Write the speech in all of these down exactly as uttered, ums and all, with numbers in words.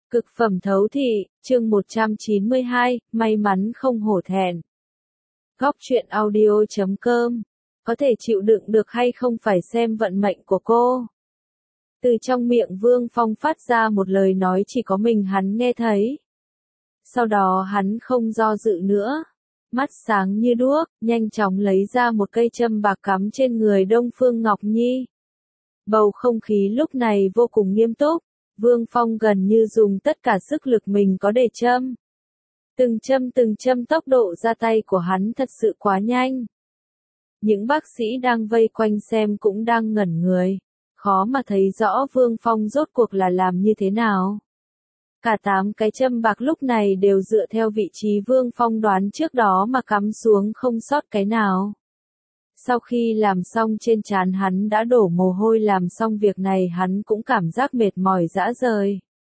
Cực phẩm thấu thị, chương một trăm chín mươi hai, may mắn không hổ thẹn. Góc truyện audio chấm com. Có thể chịu đựng được hay không phải xem vận mệnh của cô. Từ trong miệng Vương Phong phát ra một lời nói chỉ có mình hắn nghe thấy. Sau đó hắn không do dự nữa. Mắt sáng như đuốc, nhanh chóng lấy ra một cây châm bạc cắm trên người Đông Phương Ngọc Nhi. Bầu không khí lúc này vô cùng nghiêm túc. Vương Phong gần như dùng tất cả sức lực mình có để châm. Từng châm từng châm tốc độ ra tay của hắn thật sự quá nhanh. Những bác sĩ đang vây quanh xem cũng đang ngẩn người. Khó mà thấy rõ Vương Phong rốt cuộc là làm như thế nào. Cả tám cái châm bạc lúc này đều dựa theo vị trí Vương Phong đoán trước đó mà cắm xuống không sót cái nào. Sau khi làm xong trên trán hắn đã đổ mồ hôi, làm xong việc này hắn cũng cảm giác mệt mỏi rã rời.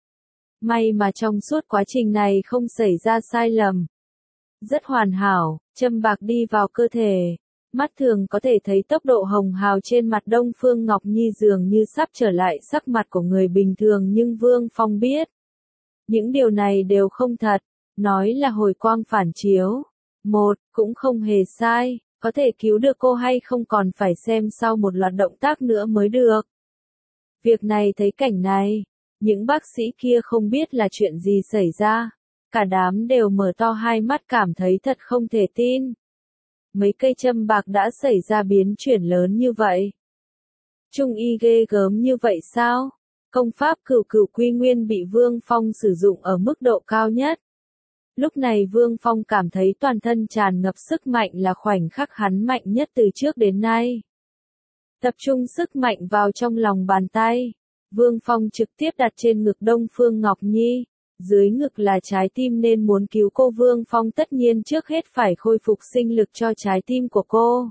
May mà trong suốt quá trình này không xảy ra sai lầm. Rất hoàn hảo, châm bạc đi vào cơ thể. Mắt thường có thể thấy tốc độ hồng hào trên mặt Đông Phương Ngọc Nhi dường như sắp trở lại sắc mặt của người bình thường, nhưng Vương Phong biết. Những điều này đều không thật, nói là hồi quang phản chiếu. Một, cũng không hề sai. Có thể cứu được cô hay không còn phải xem sau một loạt động tác nữa mới được. Việc này thấy cảnh này, những bác sĩ kia không biết là chuyện gì xảy ra. Cả đám đều mở to hai mắt cảm thấy thật không thể tin. Mấy cây châm bạc đã xảy ra biến chuyển lớn như vậy. Trung y ghê gớm như vậy sao? Công pháp cửu cửu quy nguyên bị Vương Phong sử dụng ở mức độ cao nhất. Lúc này Vương Phong cảm thấy toàn thân tràn ngập sức mạnh, là khoảnh khắc hắn mạnh nhất từ trước đến nay. Tập trung sức mạnh vào trong lòng bàn tay. Vương Phong trực tiếp đặt trên ngực Đông Phương Ngọc Nhi. Dưới ngực là trái tim nên muốn cứu cô, Vương Phong tất nhiên trước hết phải khôi phục sinh lực cho trái tim của cô.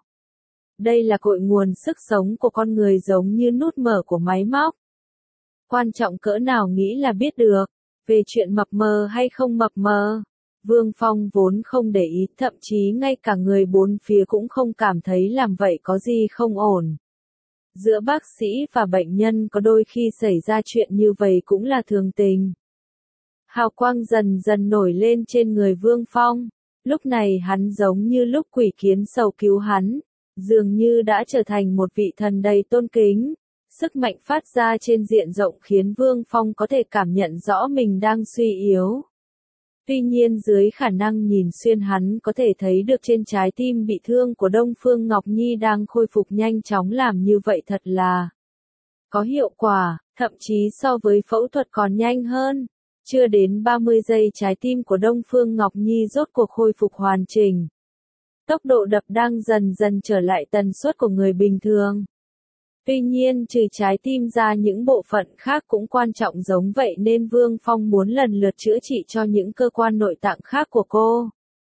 Đây là cội nguồn sức sống của con người, giống như nút mở của máy móc. Quan trọng cỡ nào nghĩ là biết được. Về chuyện mập mờ hay không mập mờ, Vương Phong vốn không để ý, thậm chí ngay cả người bốn phía cũng không cảm thấy làm vậy có gì không ổn. Giữa bác sĩ và bệnh nhân có đôi khi xảy ra chuyện như vậy cũng là thường tình. Hào quang dần dần nổi lên trên người Vương Phong. Lúc này hắn giống như lúc quỷ kiến sầu cứu hắn, dường như đã trở thành một vị thần đầy tôn kính. Sức mạnh phát ra trên diện rộng khiến Vương Phong có thể cảm nhận rõ mình đang suy yếu. Tuy nhiên dưới khả năng nhìn xuyên hắn có thể thấy được trên trái tim bị thương của Đông Phương Ngọc Nhi đang khôi phục nhanh chóng, làm như vậy thật là có hiệu quả, thậm chí so với phẫu thuật còn nhanh hơn. Chưa đến ba mươi giây trái tim của Đông Phương Ngọc Nhi rốt cuộc khôi phục hoàn chỉnh. Tốc độ đập đang dần dần trở lại tần suất của người bình thường. Tuy nhiên trừ trái tim ra những bộ phận khác cũng quan trọng giống vậy, nên Vương Phong muốn lần lượt chữa trị cho những cơ quan nội tạng khác của cô.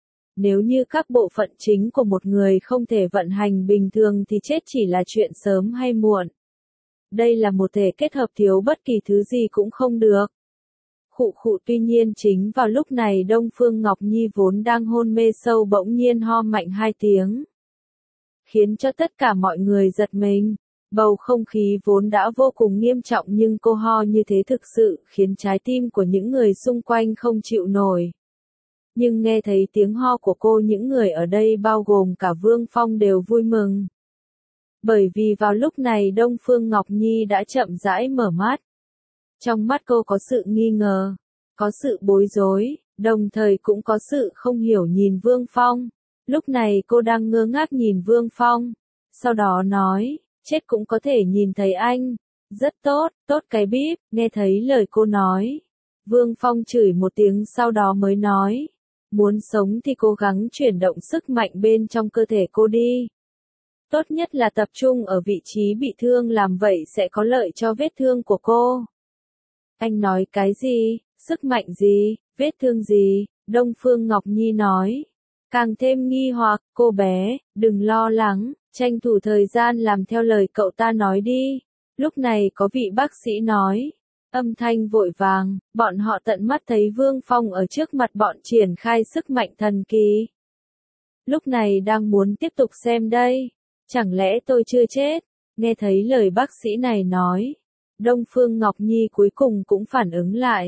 Nếu như các bộ phận chính của một người không thể vận hành bình thường thì chết chỉ là chuyện sớm hay muộn. Đây là một thể kết hợp, thiếu bất kỳ thứ gì cũng không được. Khụ khụ, tuy nhiên chính vào lúc này Đông Phương Ngọc Nhi vốn đang hôn mê sâu bỗng nhiên ho mạnh hai tiếng. Khiến cho tất cả mọi người giật mình. Bầu không khí vốn đã vô cùng nghiêm trọng, nhưng cô ho như thế thực sự khiến trái tim của những người xung quanh không chịu nổi. Nhưng nghe thấy tiếng ho của cô, những người ở đây bao gồm cả Vương Phong đều vui mừng. Bởi vì vào lúc này Đông Phương Ngọc Nhi đã chậm rãi mở mắt. Trong mắt cô có sự nghi ngờ, có sự bối rối, đồng thời cũng có sự không hiểu nhìn Vương Phong. Lúc này cô đang ngơ ngác nhìn Vương Phong. Sau đó nói, chết cũng có thể nhìn thấy anh. Rất tốt, tốt cái bíp. Nghe thấy lời cô nói, Vương Phong chửi một tiếng sau đó mới nói, muốn sống thì cố gắng chuyển động sức mạnh bên trong cơ thể cô đi. Tốt nhất là tập trung ở vị trí bị thương, làm vậy sẽ có lợi cho vết thương của cô. Anh nói cái gì? Sức mạnh gì? Vết thương gì? Đông Phương Ngọc Nhi nói. Càng thêm nghi hoặc, cô bé, đừng lo lắng, tranh thủ thời gian làm theo lời cậu ta nói đi. Lúc này có vị bác sĩ nói. Âm thanh vội vàng, bọn họ tận mắt thấy Vương Phong ở trước mặt bọn triển khai sức mạnh thần kỳ. Lúc này đang muốn tiếp tục xem đây. Chẳng lẽ tôi chưa chết? Nghe thấy lời bác sĩ này nói. Đông Phương Ngọc Nhi cuối cùng cũng phản ứng lại.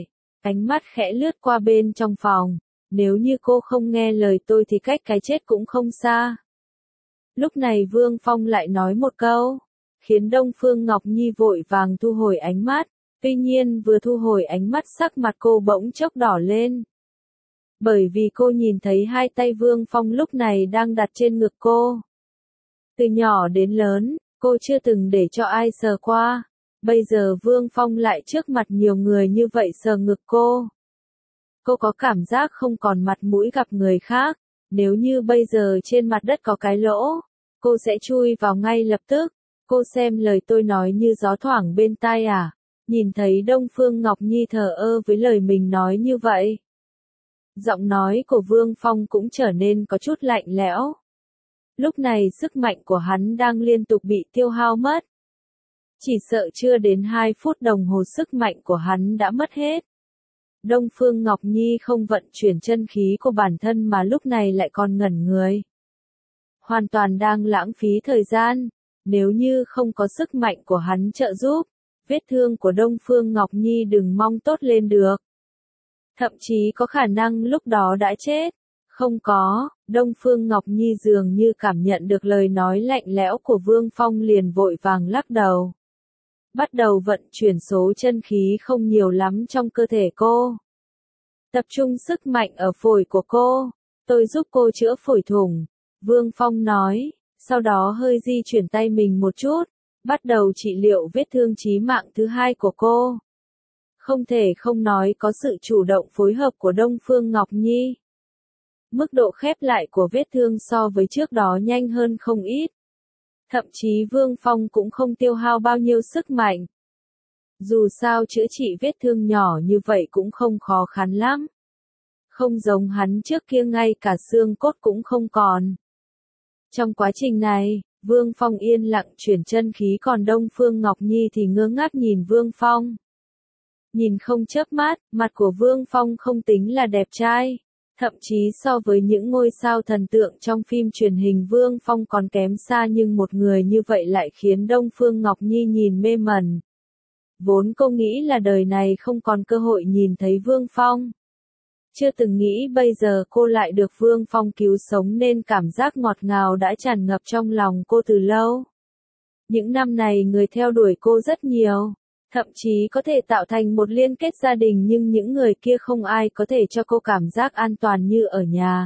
Ánh mắt khẽ lướt qua bên trong phòng. Nếu như cô không nghe lời tôi thì cách cái chết cũng không xa. Lúc này Vương Phong lại nói một câu, khiến Đông Phương Ngọc Nhi vội vàng thu hồi ánh mắt. Tuy nhiên vừa thu hồi ánh mắt sắc mặt cô bỗng chốc đỏ lên. Bởi vì cô nhìn thấy hai tay Vương Phong lúc này đang đặt trên ngực cô. Từ nhỏ đến lớn, cô chưa từng để cho ai sờ qua. Bây giờ Vương Phong lại trước mặt nhiều người như vậy sờ ngực cô. Cô có cảm giác không còn mặt mũi gặp người khác. Nếu như bây giờ trên mặt đất có cái lỗ, cô sẽ chui vào ngay lập tức. Cô xem lời tôi nói như gió thoảng bên tai à? Nhìn thấy Đông Phương Ngọc Nhi thờ ơ với lời mình nói như vậy. Giọng nói của Vương Phong cũng trở nên có chút lạnh lẽo. Lúc này sức mạnh của hắn đang liên tục bị tiêu hao mất. Chỉ sợ chưa đến hai phút đồng hồ sức mạnh của hắn đã mất hết. Đông Phương Ngọc Nhi không vận chuyển chân khí của bản thân mà lúc này lại còn ngẩn người. Hoàn toàn đang lãng phí thời gian, nếu như không có sức mạnh của hắn trợ giúp, vết thương của Đông Phương Ngọc Nhi đừng mong tốt lên được. Thậm chí có khả năng lúc đó đã chết. Không có, Đông Phương Ngọc Nhi dường như cảm nhận được lời nói lạnh lẽo của Vương Phong liền vội vàng lắc đầu. Bắt đầu vận chuyển số chân khí không nhiều lắm trong cơ thể cô. Tập trung sức mạnh ở phổi của cô. Tôi giúp cô chữa phổi thủng. Vương Phong nói, sau đó hơi di chuyển tay mình một chút, bắt đầu trị liệu vết thương chí mạng thứ hai của cô. Không thể không nói có sự chủ động phối hợp của Đông Phương Ngọc Nhi. Mức độ khép lại của vết thương so với trước đó nhanh hơn không ít. Thậm chí Vương Phong cũng không tiêu hao bao nhiêu sức mạnh. Dù sao chữa trị vết thương nhỏ như vậy cũng không khó khăn lắm. Không giống hắn trước kia ngay cả xương cốt cũng không còn. Trong quá trình này, Vương Phong yên lặng chuyển chân khí còn Đông Phương Ngọc Nhi thì ngơ ngác nhìn Vương Phong. Nhìn không chớp mắt, mặt của Vương Phong không tính là đẹp trai. Thậm chí so với những ngôi sao thần tượng trong phim truyền hình Vương Phong còn kém xa nhưng một người như vậy lại khiến Đông Phương Ngọc Nhi nhìn mê mẩn. Vốn cô nghĩ là đời này không còn cơ hội nhìn thấy Vương Phong. Chưa từng nghĩ bây giờ cô lại được Vương Phong cứu sống nên cảm giác ngọt ngào đã tràn ngập trong lòng cô từ lâu. Những năm này người theo đuổi cô rất nhiều. Thậm chí có thể tạo thành một liên kết gia đình nhưng những người kia không ai có thể cho cô cảm giác an toàn như ở nhà.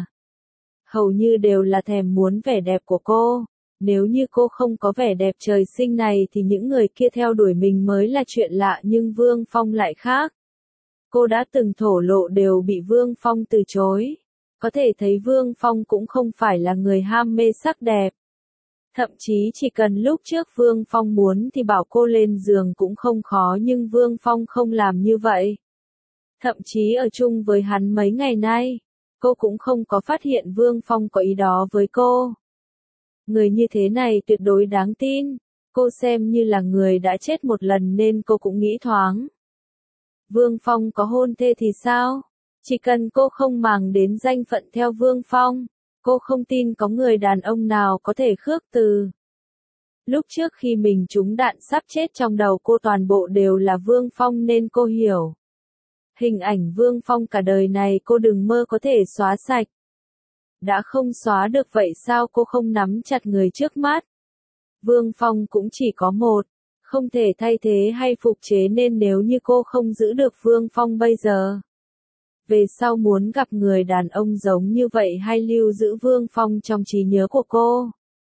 Hầu như đều là thèm muốn vẻ đẹp của cô. Nếu như cô không có vẻ đẹp trời sinh này thì những người kia theo đuổi mình mới là chuyện lạ nhưng Vương Phong lại khác. Cô đã từng thổ lộ đều bị Vương Phong từ chối. Có thể thấy Vương Phong cũng không phải là người ham mê sắc đẹp. Thậm chí chỉ cần lúc trước Vương Phong muốn thì bảo cô lên giường cũng không khó nhưng Vương Phong không làm như vậy. Thậm chí ở chung với hắn mấy ngày nay, cô cũng không có phát hiện Vương Phong có ý đó với cô. Người như thế này tuyệt đối đáng tin, cô xem như là người đã chết một lần nên cô cũng nghĩ thoáng. Vương Phong có hôn thê thì sao? Chỉ cần cô không màng đến danh phận theo Vương Phong. Cô không tin có người đàn ông nào có thể khước từ. Lúc trước khi mình trúng đạn sắp chết trong đầu cô toàn bộ đều là Vương Phong nên cô hiểu. Hình ảnh Vương Phong cả đời này cô đừng mơ có thể xóa sạch. Đã không xóa được vậy sao cô không nắm chặt người trước mắt? Vương Phong cũng chỉ có một, không thể thay thế hay phục chế nên nếu như cô không giữ được Vương Phong bây giờ. Về sau muốn gặp người đàn ông giống như vậy hay lưu giữ Vương Phong trong trí nhớ của cô.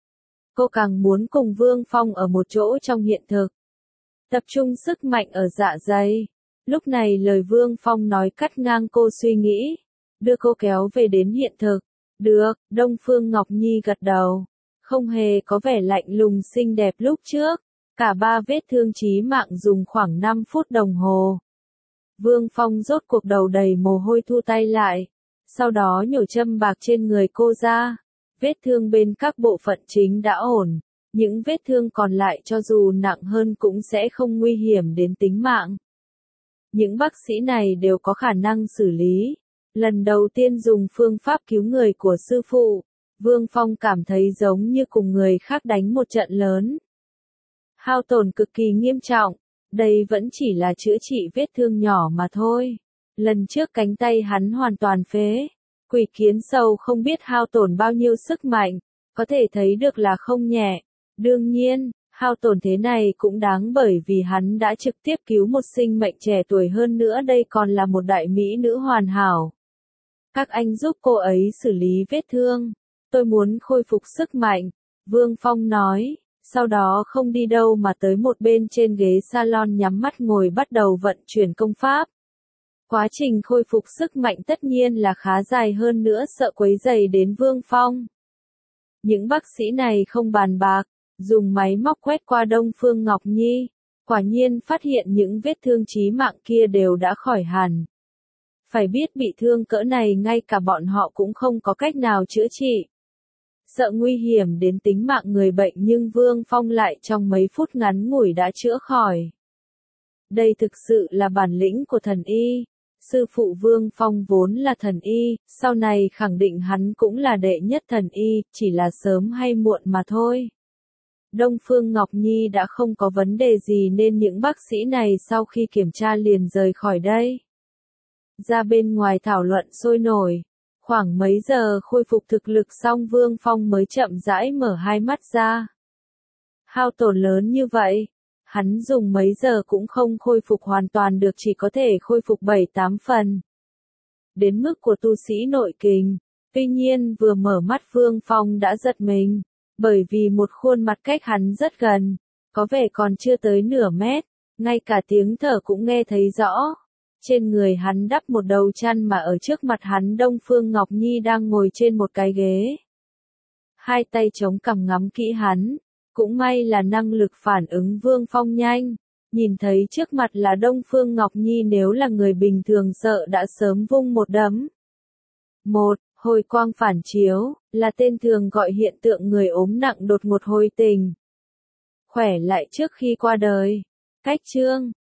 Cô càng muốn cùng Vương Phong ở một chỗ trong hiện thực. Tập trung sức mạnh ở dạ dày. Lúc này lời Vương Phong nói cắt ngang cô suy nghĩ. Đưa cô kéo về đến hiện thực. Được, Đông Phương Ngọc Nhi gật đầu. Không hề có vẻ lạnh lùng xinh đẹp lúc trước. Cả ba vết thương chí mạng dùng khoảng năm phút đồng hồ. Vương Phong rốt cuộc đầu đầy mồ hôi thu tay lại. Sau đó nhổ châm bạc trên người cô ra. Vết thương bên các bộ phận chính đã ổn. Những vết thương còn lại cho dù nặng hơn cũng sẽ không nguy hiểm đến tính mạng. Những bác sĩ này đều có khả năng xử lý. Lần đầu tiên dùng phương pháp cứu người của sư phụ, Vương Phong cảm thấy giống như cùng người khác đánh một trận lớn. Hao tổn cực kỳ nghiêm trọng. Đây vẫn chỉ là chữa trị vết thương nhỏ mà thôi. Lần trước cánh tay hắn hoàn toàn phế. Quỷ kiến sâu không biết hao tổn bao nhiêu sức mạnh, có thể thấy được là không nhẹ. Đương nhiên, hao tổn thế này cũng đáng bởi vì hắn đã trực tiếp cứu một sinh mệnh trẻ tuổi hơn nữa đây còn là một đại mỹ nữ hoàn hảo. Các anh giúp cô ấy xử lý vết thương. Tôi muốn khôi phục sức mạnh, Vương Phong nói, sau đó không đi đâu mà tới một bên trên ghế salon nhắm mắt ngồi bắt đầu vận chuyển công pháp. Quá trình khôi phục sức mạnh tất nhiên là khá dài hơn nữa sợ quấy rầy đến Vương Phong. Những bác sĩ này không bàn bạc, dùng máy móc quét qua Đông Phương Ngọc Nhi, quả nhiên phát hiện những vết thương chí mạng kia đều đã khỏi hẳn. Phải biết bị thương cỡ này ngay cả bọn họ cũng không có cách nào chữa trị. Sợ nguy hiểm đến tính mạng người bệnh nhưng Vương Phong lại trong mấy phút ngắn ngủi đã chữa khỏi. Đây thực sự là bản lĩnh của thần y. Sư phụ Vương Phong vốn là thần y, sau này khẳng định hắn cũng là đệ nhất thần y, chỉ là sớm hay muộn mà thôi. Đông Phương Ngọc Nhi đã không có vấn đề gì nên những bác sĩ này sau khi kiểm tra liền rời khỏi đây. Ra bên ngoài thảo luận sôi nổi. Khoảng mấy giờ khôi phục thực lực xong Vương Phong mới chậm rãi mở hai mắt ra. Hao tổn lớn như vậy, hắn dùng mấy giờ cũng không khôi phục hoàn toàn được chỉ có thể khôi phục bảy tám phần. Đến mức của tu sĩ nội kình, tuy nhiên vừa mở mắt Vương Phong đã giật mình, bởi vì một khuôn mặt cách hắn rất gần, có vẻ còn chưa tới nửa mét, ngay cả tiếng thở cũng nghe thấy rõ. Trên người hắn đắp một đầu chăn mà ở trước mặt hắn Đông Phương Ngọc Nhi đang ngồi trên một cái ghế. Hai tay chống cằm ngắm kỹ hắn, cũng may là năng lực phản ứng Vương Phong nhanh, nhìn thấy trước mặt là Đông Phương Ngọc Nhi nếu là người bình thường sợ đã sớm vung một đấm. Một, hồi quang phản chiếu, là tên thường gọi hiện tượng người ốm nặng đột ngột hồi tình. Khỏe lại trước khi qua đời. Cách chương